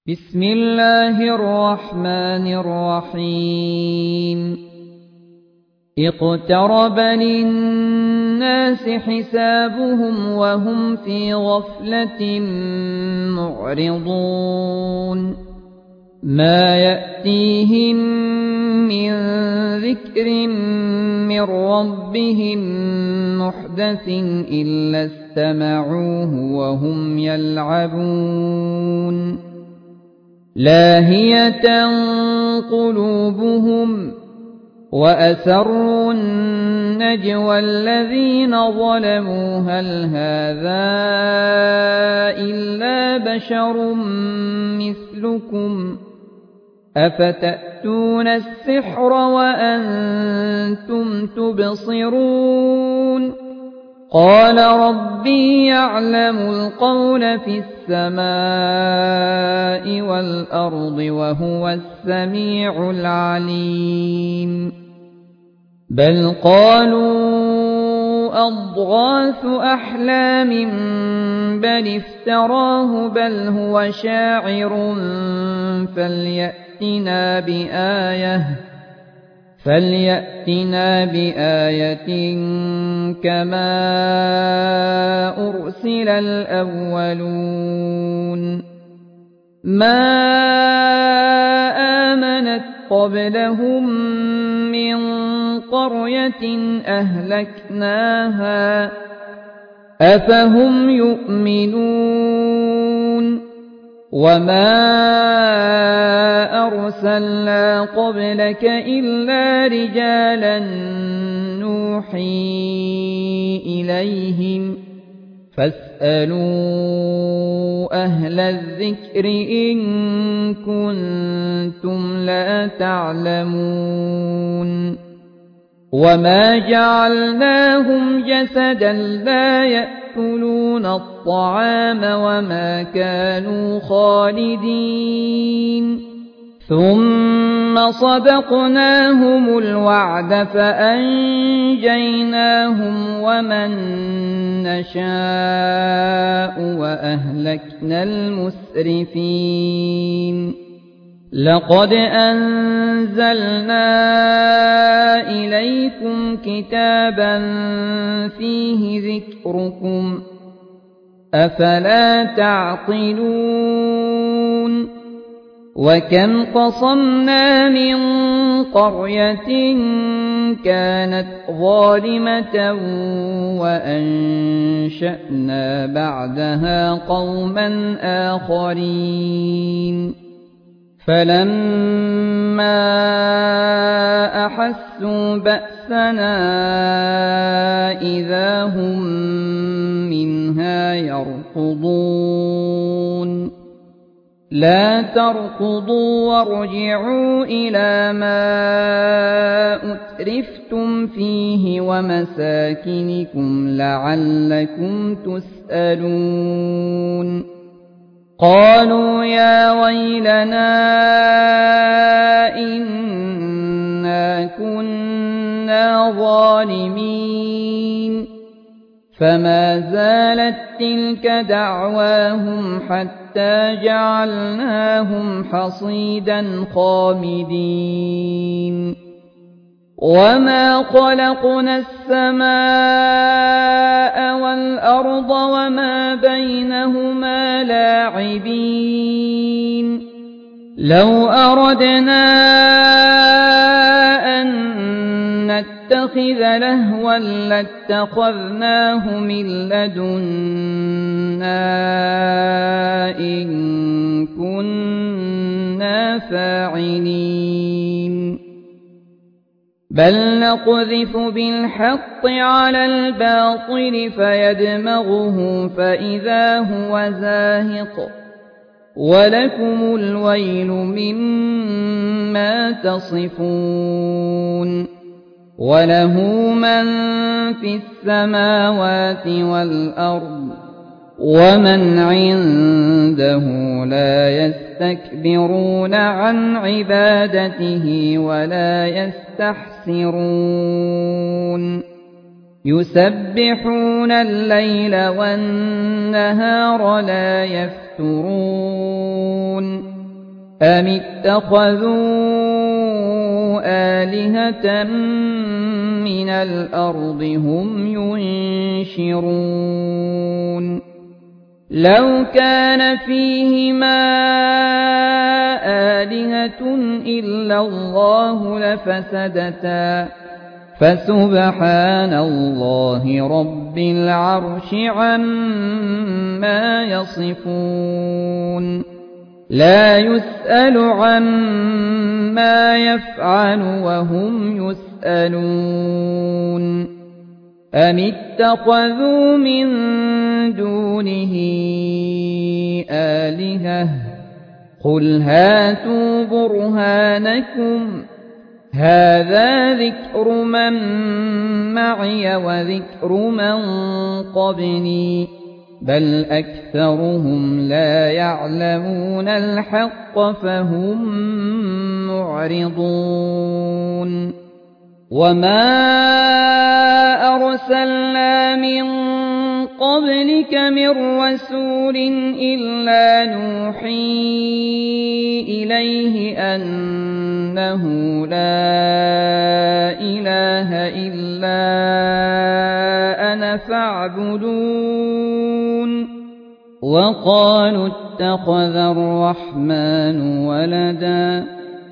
بسم الله الرحمن الرحيم اقترب للناس حسابهم وهم في غفلة معرضون ما يأتيهم من ذكر من ربهم محدث إلا استمعوه وهم يلعبون لاهية قلوبهم وأسروا النجوى الذين ظلموا هل هذا إلا بشر مثلكم أفتأتون السحر وأنتم تبصرون قال ربي يعلم القول في السماء والأرض وهو السميع العليم بل قالوا أضغاث أحلام بل افتراه بل هو شاعر فليأتنا بآية كما أرسل الأولون ما آمنت قبلهم من قرية أهلكناها أفهم يؤمنون وما أرسلنا قبلك إلا رجالا نوحي إليهم فاسألوا أهل الذكر إن كنتم لا تعلمون وما جعلناهم جسدا لا يأكلون الطعام وما كانوا خالدين ثم صدقناهم الوعد فأنجيناهم ومن نشاء وأهلكنا المسرفين لقد أنزلنا إليكم كتابا فيه ذكركم أفلا تعقلون وكم قصمنا من قرية كانت ظالمة وأنشأنا بعدها قوما آخرين فلما أحسوا بأسنا إذا هم منها يركضون لا تركضوا وارجعوا إلى ما أترفتم فيه ومساكنكم لعلكم تسألون قالوا يا ويلنا إنا كنا ظالمين فما زالت تلك دعواهم حتى جعلناهم حصيدا خامدين وما خلقنا السماء والأرض وما بينهما لاعبين لو أردنا أن نتخذ لهوا لاتخذناه من لدنا إن كنا فاعلين بل نقذف بالحق على الباطل فيدمغه فإذا هو زاهق ولكم الويل مما تصفون وله من في السماوات والأرض ومن عنده لا يستكبرون عن عبادته ولا يستحسرون يسبحون الليل والنهار لا يفترون أم اتخذوا آلهة من الأرض هم ينشرون لو كان فيهما آلهة إلا الله لفسدتا فسبحان الله رب العرش عما يصفون لا يسأل عما يفعل وهم يسألون أم اتخذوا من دونه آلهة قل هاتوا برهانكم هذا ذكر من معي وذكر من قبلي بل أكثرهم لا يعلمون الحق فهم معرضون وما أرسلنا من قبلك من رسول إلا نوحي إليه أنه لا إله إلا أنا فاعبدون وقالوا اتخذ الرحمن ولدا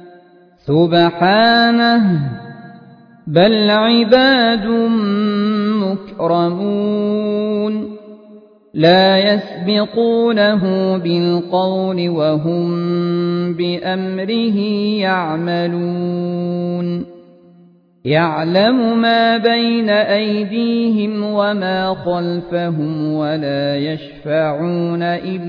سبحانه بل عباد مكرمون لا يسبقونه بالقول وهم بأمره يعملون يعلم ما بين أيديهم وما خلفهم ولا يشفعون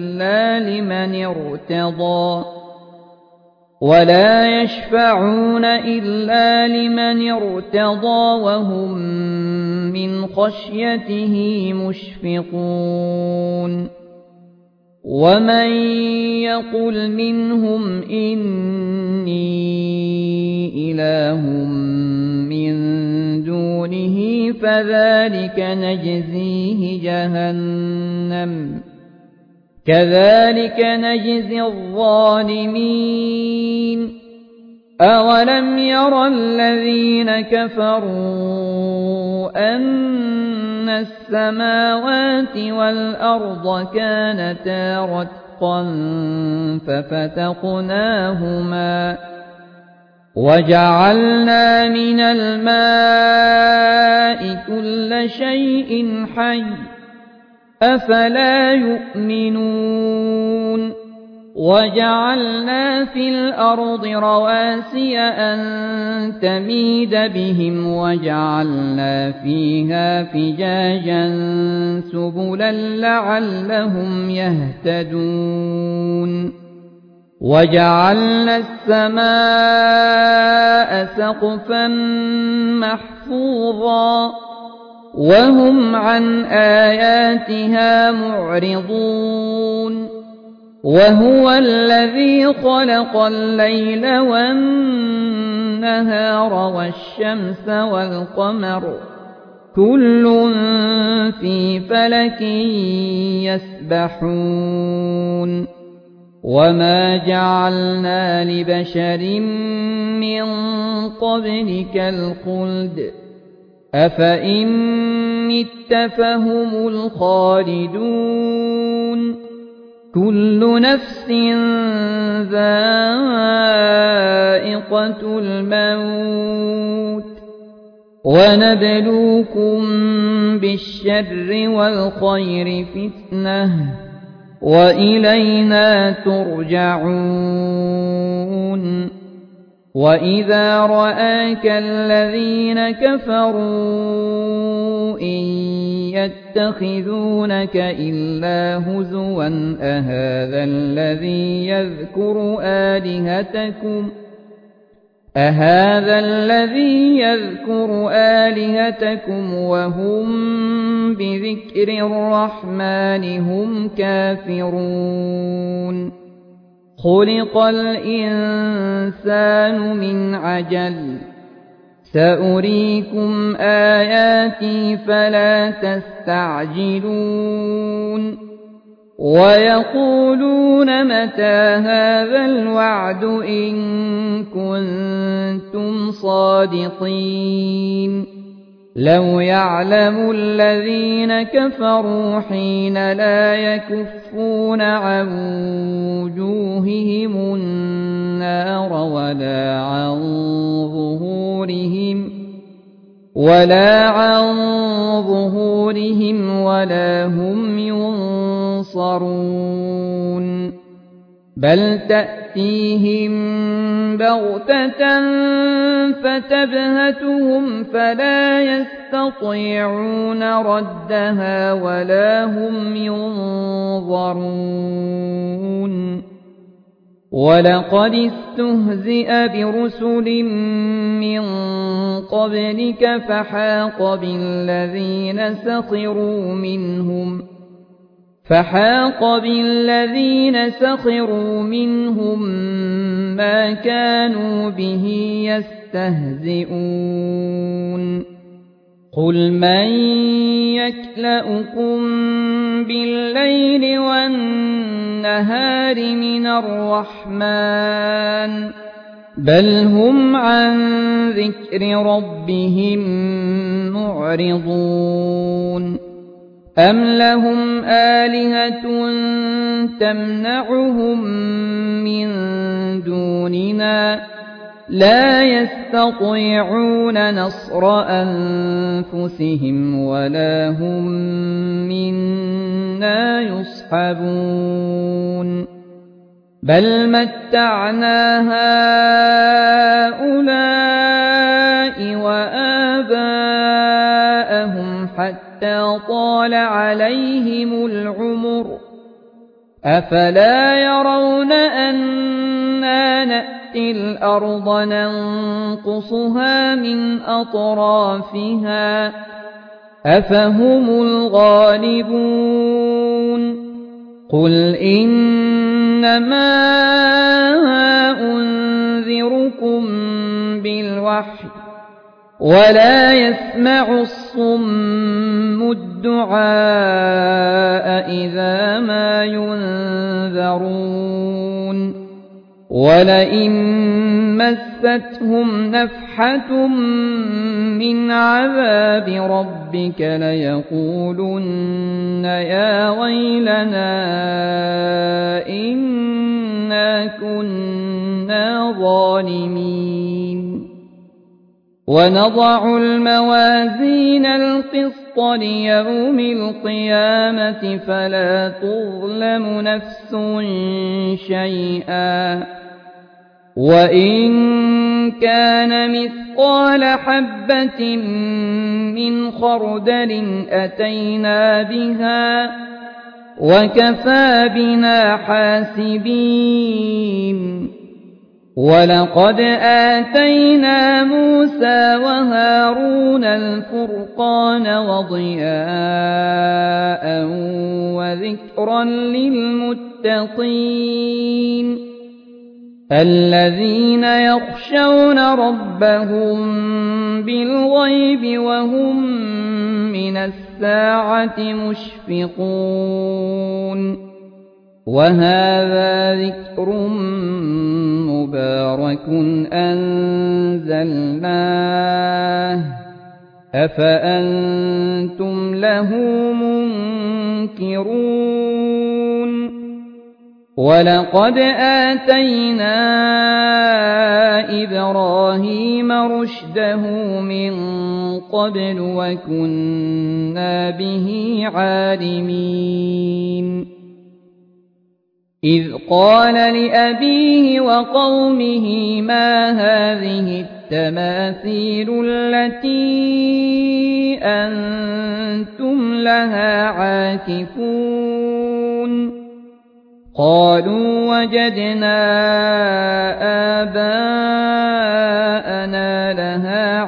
إلا لمن ارتضى وهم من خشيته مشفقون ومن يقل منهم إني إله من دونه فذلك نجزيه جهنم كذلك نجزي الظالمين أولم ير الذين كفروا أن السماوات والأرض كانتا رتقا ففتقناهما وجعلنا من الماء كل شيء حي أفلا يؤمنون وجعلنا في الأرض رواسي أن تميد بهم وجعلنا فيها فجاجا سبلا لعلهم يهتدون وجعلنا السماء سقفا محفوظا وهم عن آياتها معرضون وهو الذي خلق الليل والنهار والشمس والقمر كل في فلك يسبحون وما جعلنا لبشر من قبلك الخلد أفإن مت فهم الخالدون كل نفس ذائقة الموت ونبلوكم بالشر والخير فتنة وإلينا ترجعون وإذا رآك الذين كفروا إن يتخذونك إلا هزوا أهذا الذي يذكر آلهتكم وهم بذكر الرحمن هم كافرون خلق الإنسان من عجل سأريكم آياتي فلا تستعجلون ويقولون متى هذا الوعد إن كنتم صادقين لو يعلم الذين كفروا حين لا يكفون عن وجوههم النار ولا عن ظهورهم ولا هم ينصرون بل تأتيهم بغتة فتبهتهم فلا يستطيعون ردها ولا هم ينظرون ولقد استهزئ برسل من قبلك فحاق بالذين سخروا منهم ما كانوا به يستهزئون قل من يكلؤكم بالليل والنهار من الرحمن بل هم عن ذكر ربهم معرضون أم لهم آلهة تمنعهم من دوننا لا يستطيعون نصر أنفسهم ولا هم منا يصحبون بل متعنا هؤلاء وآباءهم حتى طال عليهم العمر أفلا يرون أنا نأتي الأرض ننقصها من أطرافها أفهم الغالبون قل إنما أنذركم بالوحي ولا يسمع الصم الدعاء إذا ما ينذرون ولئن مستهم نفحة من عذاب ربك ليقولن يا ويلنا إنا كنا ظالمين ونضع الموازين القسط ليوم القيامة فلا تظلم نفس شيئا وإن كان مثقال حبة من خردل أتينا بها وكفى بنا حاسبين ولقد آتينا موسى وهارون الفرقان وضياء وذكرا للمتقين الذين يخشون ربهم بالغيب وهم من الساعة مشفقون وهذا ذكر مبارك أنزلناه أفأنتم له منكرون ولقد آتينا إبراهيم رشده من قبل وكنا به عالمين إذ قال لأبيه وقومه ما هذه التماثيل التي أنتم لها عاكفون قالوا وجدنا آباءنا لها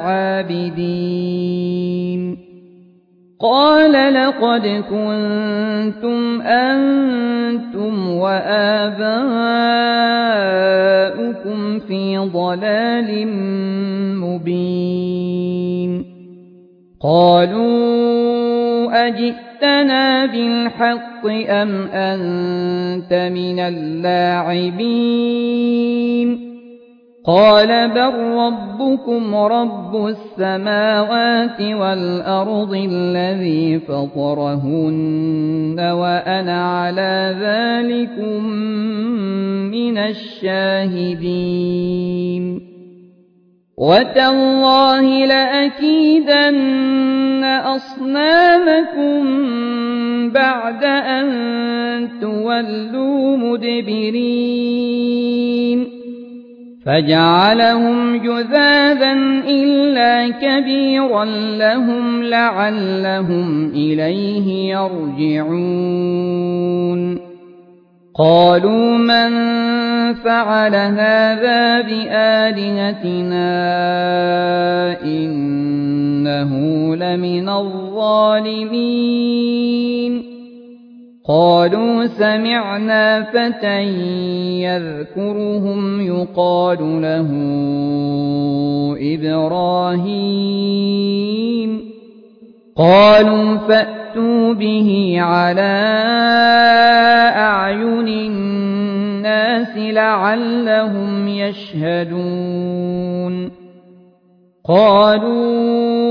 عابدين قال لقد كنتم أنتم وآباؤكم في ضلال مبين قالوا أجئتنا جئتنا بالحق أم أنت من اللاعبين قال بل ربكم رب السماوات والأرض الذي فطرهن وأنا على ذلكم من الشاهدين وتالله لأكيدن أصنامكم بعد أن تولوا مدبرين فجعلهم جذاذا إلا كبيرا لهم لعلهم إليه يرجعون قالوا من فعل هذا بآلهتنا إنه لمن الظالمين قالوا سمعنا فتى يذكرهم يقال له إبراهيم قالوا فأتوا به على أعين الناس لعلهم يشهدون قالوا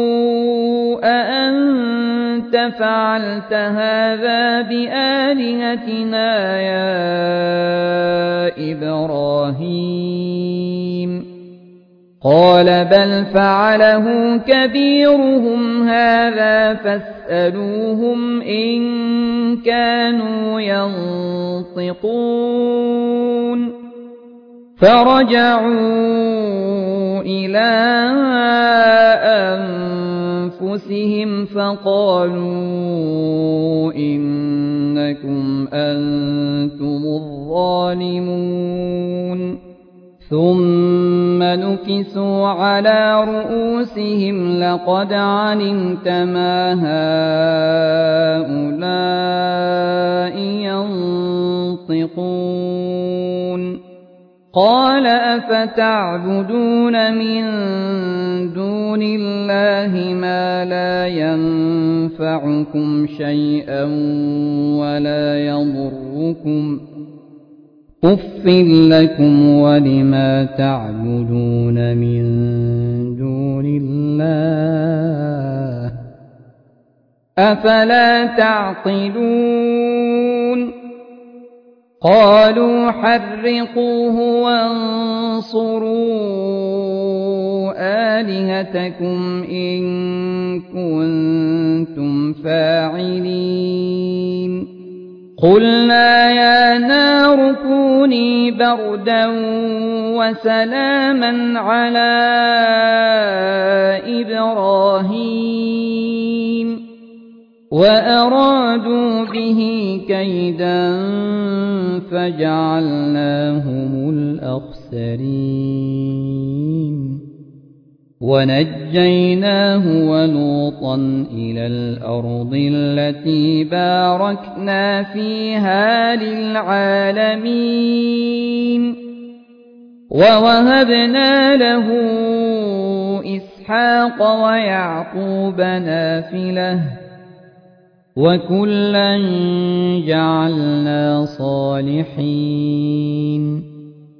أأنت فعلت هذا بآلهتنا يا إبراهيم قال بل فعله كبيرهم هذا فاسألوهم إن كانوا ينطقون فرجعوا إلى أنفسهم فقالوا إنكم أنتم الظالمون ثم نكسوا على رؤوسهم لقد علمت ما هؤلاء ينطقون قال أفتعبدون من دون الله ما لا ينفعكم شيئا ولا يضركم أف لكم ولما تعبدون من دون الله أفلا تعقلون قالوا حرقوه وانصروا آلهتكم إن كنتم فاعلين قلنا يا نار كوني بردا وسلاما على إبراهيم وأرادوا به كيدا فجعلناهم الأخسرين ونجيناه ولوطا إلى الأرض التي باركنا فيها للعالمين ووهبنا له إسحاق ويعقوب نافلة وكلا جعلنا صالحين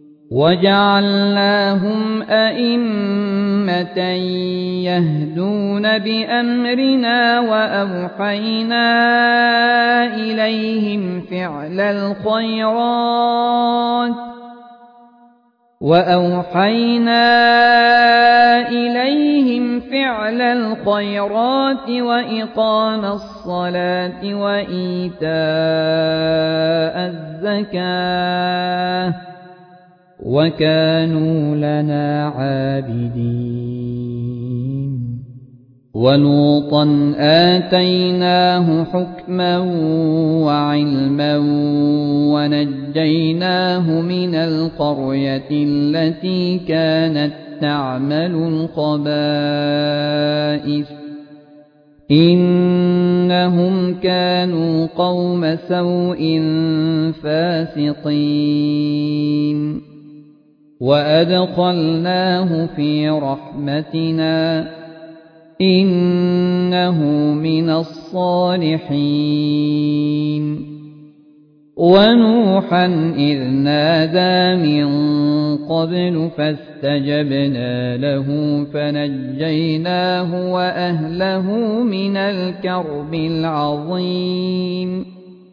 وجعلناهم أئمة يهدون بأمرنا وأوحينا إليهم فعل الخيرات وإقام الصلاة وإيتاء الزكاة وكانوا لنا عابدين ولوطا آتيناه حكما وعلما ونجيناه من القرية التي كانت تعمل الخبائث إنهم كانوا قوم سوء فاسقين وأدخلناه في رحمتنا إنه من الصالحين ونوحا إذ نادى من قبل فاستجبنا له فنجيناه وأهله من الكرب العظيم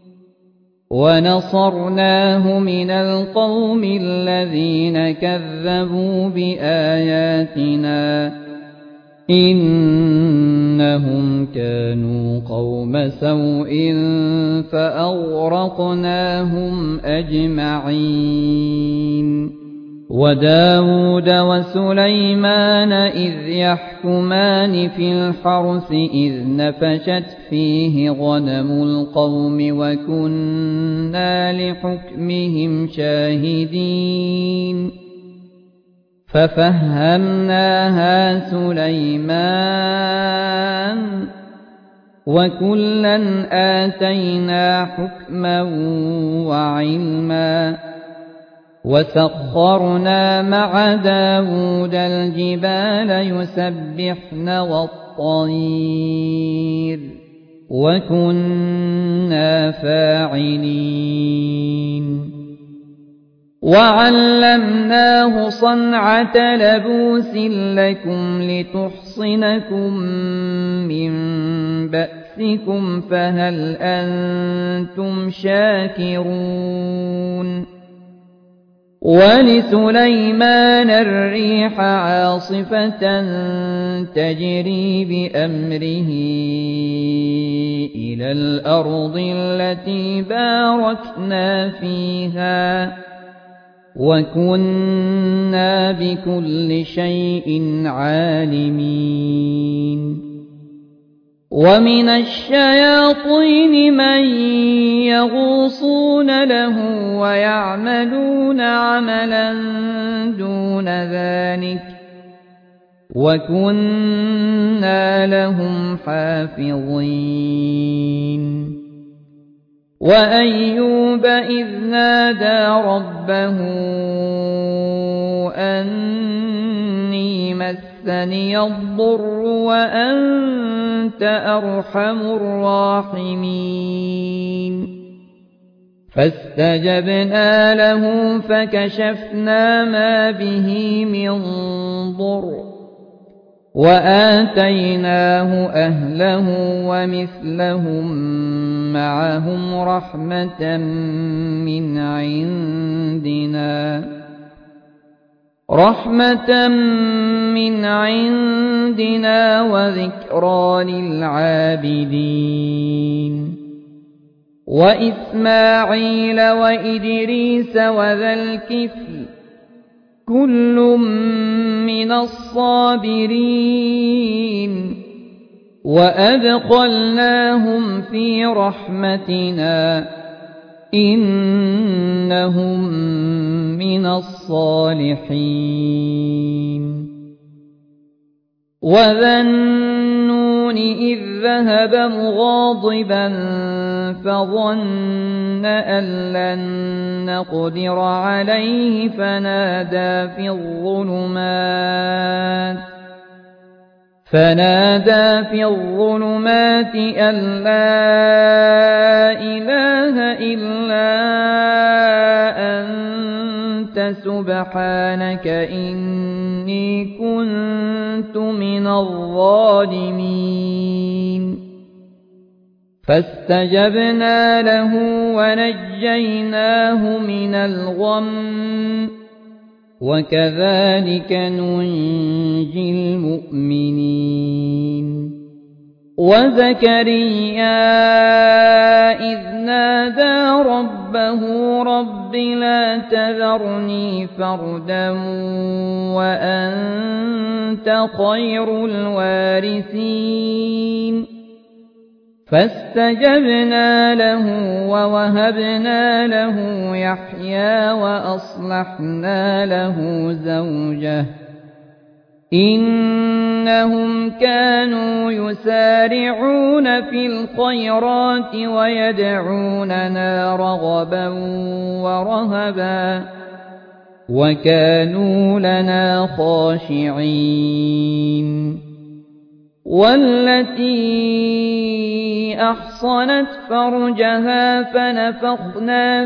ونصرناه من القوم الذين كذبوا بآياتنا إنهم كانوا قوم سوء فأغرقناهم أجمعين وداود وسليمان إذ يحكمان في الحرث إذ نفشت فيه غنم القوم وكنا لحكمهم شاهدين ففهمناها سليمان وكلا آتينا حكما وعلما وسخرنا مع داود الجبال يسبحن والطير وكنا فاعلين وعلمناه صنعة لبوس لكم لتحصنكم من بأسكم فهل أنتم شاكرون ولسليمان الريح عاصفة تجري بأمره إلى الأرض التي باركنا فيها وكنا بكل شيء عالمين ومن الشياطين من يغوصون له ويعملون عملا دون ذلك وكنا لهم حافظين وأيوب إذ نادى ربه أني مسني الضر وأنت أرحم الراحمين فاستجبنا له فكشفنا ما به من ضر وآتيناه أهله ومثلهم معهم رحمة من عندنا وذكرى للعابدين وإسماعيل وإدريس وذا الكفل كل من الصابرين وأدخلناهم في رحمتنا إنهم من الصالحين وذا النون إذ ذهب مغاضبا فظن أن لن نقدر عليه فنادى في الظلمات أن لا إله إلا أنت سبحانك إني كنت من الظالمين فاستجبنا له ونجيناه من الغم وكذلك ننجي المؤمنين وزكريا إذ نادى ربه رب لا تذرني فردا وأنت خير الوارثين فاستجبنا له ووهبنا له يحيى وأصلحنا له زوجه إنهم كانوا يسارعون في الخيرات ويدعوننا رغبا ورهبا وكانوا لنا خاشعين والتي أحصنت فرجها فنفخنا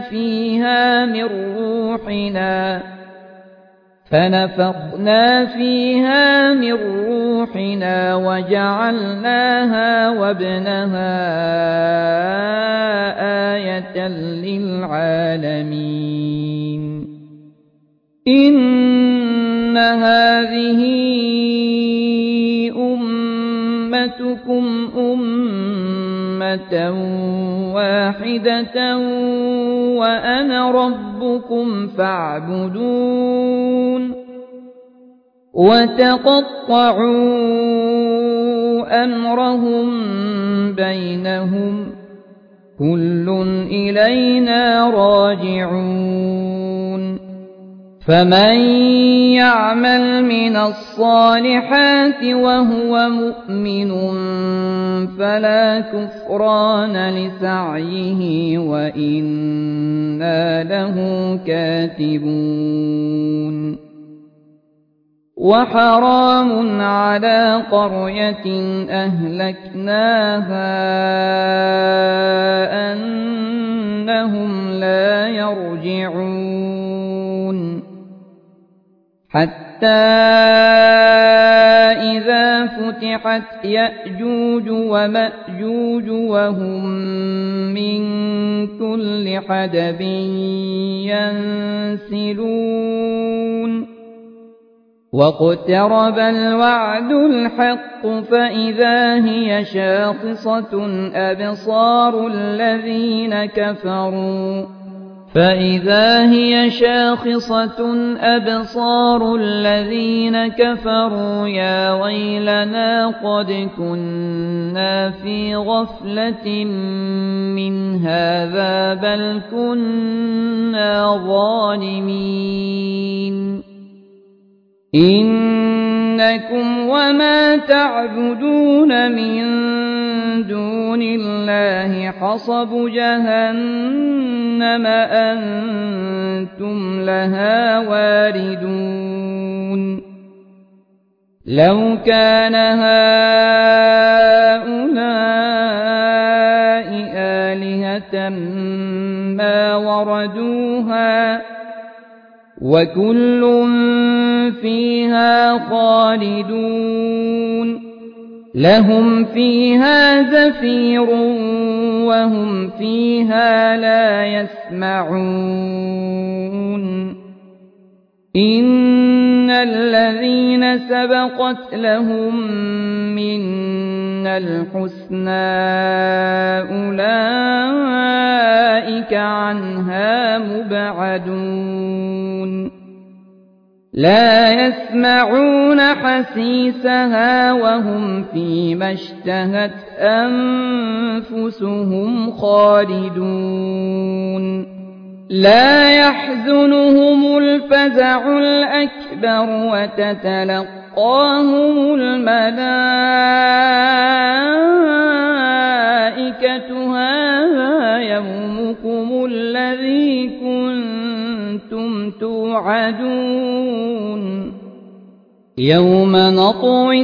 فيها من روحنا وجعلناها وابنها آية للعالمين إن هذه أمتكم أمة واحدة وأنا ربكم فاعبدون وتقطعوا أمرهم بينهم كل إلينا راجعون فمن يعمل من الصالحات وهو مؤمن فلا كفران لسعيه وإنا له كاتبون وحرام على قرية أهلكناها أنهم لا يرجعون حتى إذا فتحت يأجوج ومأجوج وهم من كل حدب ينسلون واقترب الوعد الحق فإذا هي شاخصة أبصار الذين كفروا يا ويلنا قد كنا في غفلة من هذا بل كنا ظالمين إنكم وما تعبدون من دون الله حصب جهنم أنتم لها واردون لو كان هؤلاء آلهة ما وردوها وكل فيها خالدون لهم فيها زفير وهم فيها لا يسمعون إن الذين سبقت لهم منا الحسنى أولئك عنها مبعدون لا يسمعون حسيسها وهم فيما اشتهت أنفسهم خالدون لا يحزنهم الفزع الأكبر وتتلقاهم الملائكة هذا يومكم الذي كنتم توعدون يوم نطوي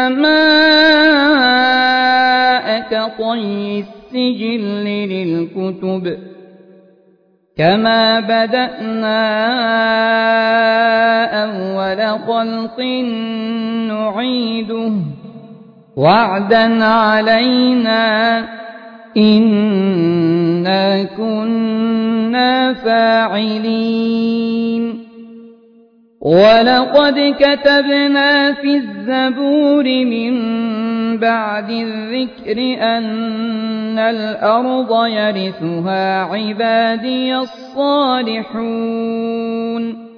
السماء كطي السجل للكتب كما بدأنا أول خلق نعيده وعدا علينا إنا كنا فاعلين ولقد كتبنا في الزبور من بعد الذكر أن الأرض يرثها عبادي الصالحون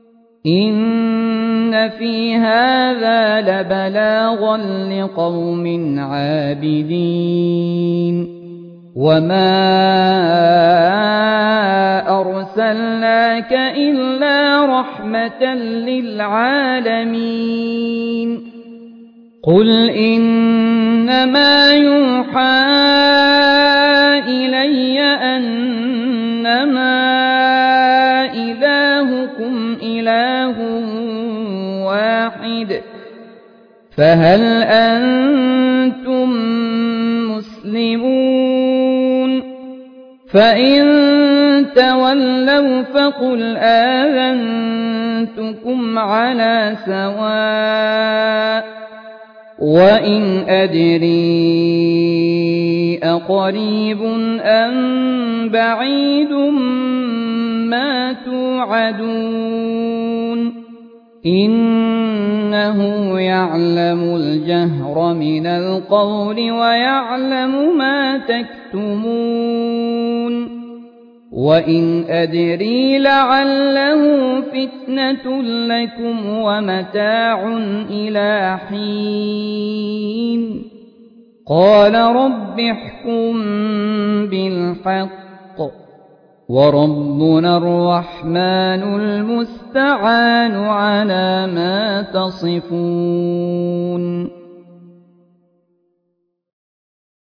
إن في هذا لبلاغا لقوم عابدين وما أرسلناك إلا رحمة للعالمين قل إنما يوحى إلي أنما إلهكم إله واحد فهل أنتم مسلمون فإن تولوا فقل آذنتكم على سواء وإن أدري أقريب أم بعيد ما توعدون إنه يعلم الجهر من القول ويعلم ما تكتمون وإن أدري لعله فتنة لكم ومتاع إلى حين قال رب احكم بالحق وربنا الرحمن المستعان على ما تصفون